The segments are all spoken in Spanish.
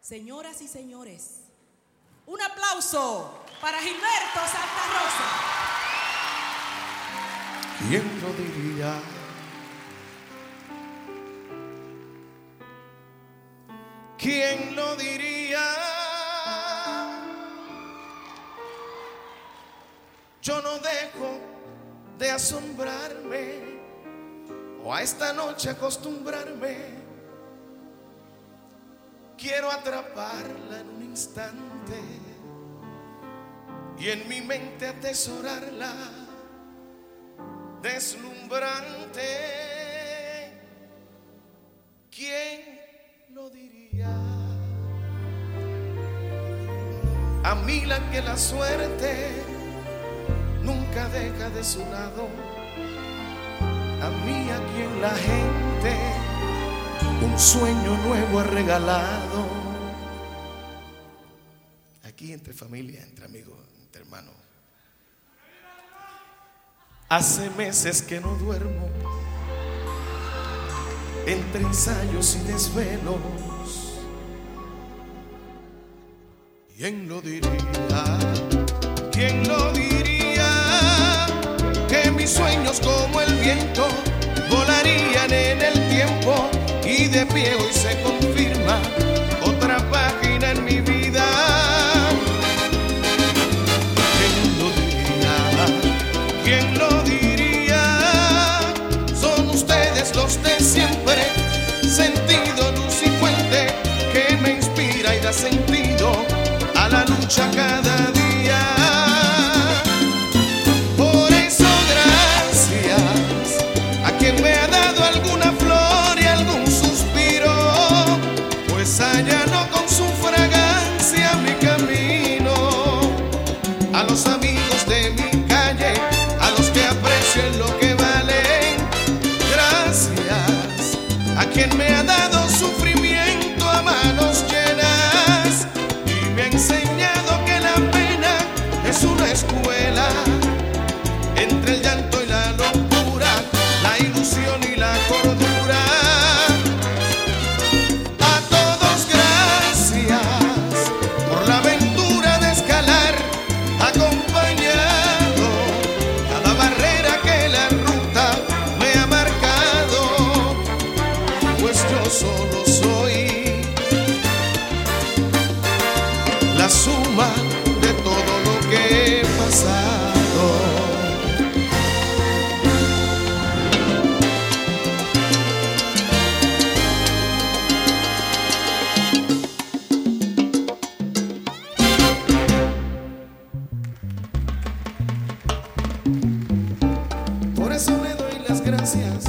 Señoras y señores, un aplauso para Gilberto Santa Rosa. ¿Quién lo diría? ¿Quién lo diría? Yo no dejo de asombrarme o a esta noche acostumbrarme. Quiero atraparla en un instante y en mi mente atesorarla, deslumbrante. ¿Quién lo diría? A mí la que la suerte nunca deja de su lado, a mí a quien la gente un sueño nuevo ha regalado. Aquí entre familia, entre amigos, entre hermanos. Hace meses que no duermo, entre ensayos y desvelos. ¿Quién lo diría? ¿Quién lo diría? Que mis sueños como el viento volarían en el tiempo. Y de pie hoy se confirma otra página en mi vida. ¿Quién lo diría? ¿Quién lo diría? Son ustedes los de siempre, sentido, luz y fuente, que me inspira y da sentido a la lucha cada día. Por eso gracias a quien me ha dado alguna flor, allanó con su fragancia mi camino. A los amigos de mi calle, a los que aprecio en lo que valen, gracias a quien me ha dado sufrimiento a manos llenas y me ha enseñado que la pena es una escuela. Entre el llanto y la locura, la ilusión y la cordura. Solo soy la suma de todo lo que he pasado. Por eso le doy las gracias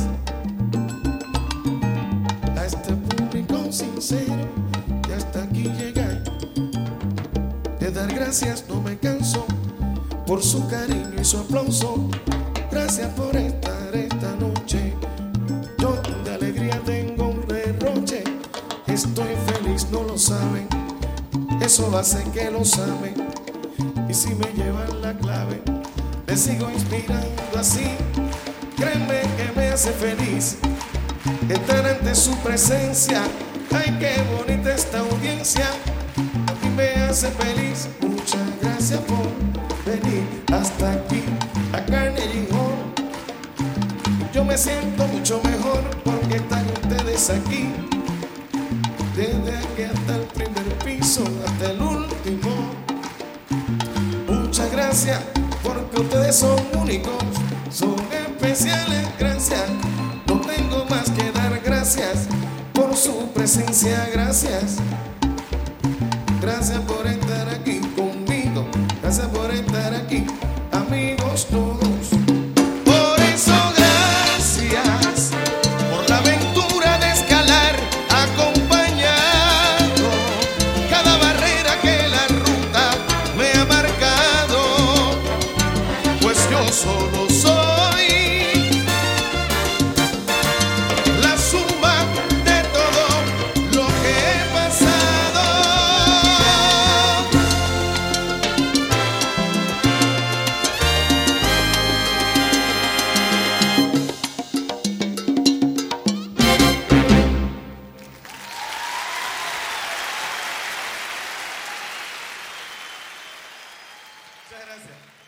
a este público sincero que hasta aquí llega. De dar gracias no me canso por su cariño y su aplauso. Gracias por estar esta noche. Yo de alegría tengo un derroche. Estoy feliz, no lo saben. Eso hace que lo saben. Y si me llevan la clave, les sigo inspirando así. Créeme que me hace feliz estar ante su presencia. Ay, qué bonita esta audiencia y me hace feliz. Muchas gracias por venir hasta aquí a Carnegie Hall. Yo me siento mucho mejor porque están ustedes aquí. Desde aquí hasta el primer piso, hasta el último. Muchas gracias porque ustedes son únicos, son especiales. Gracias. No tengo más que dar gracias por su presencia, gracias. Gracias por estar aquí conmigo, gracias por estar aquí, amigos todos. Por eso gracias por la aventura de escalar, acompañado cada barrera que la ruta me ha marcado, pues yo solo soy la suma de todo lo que he pasado. Muchas gracias.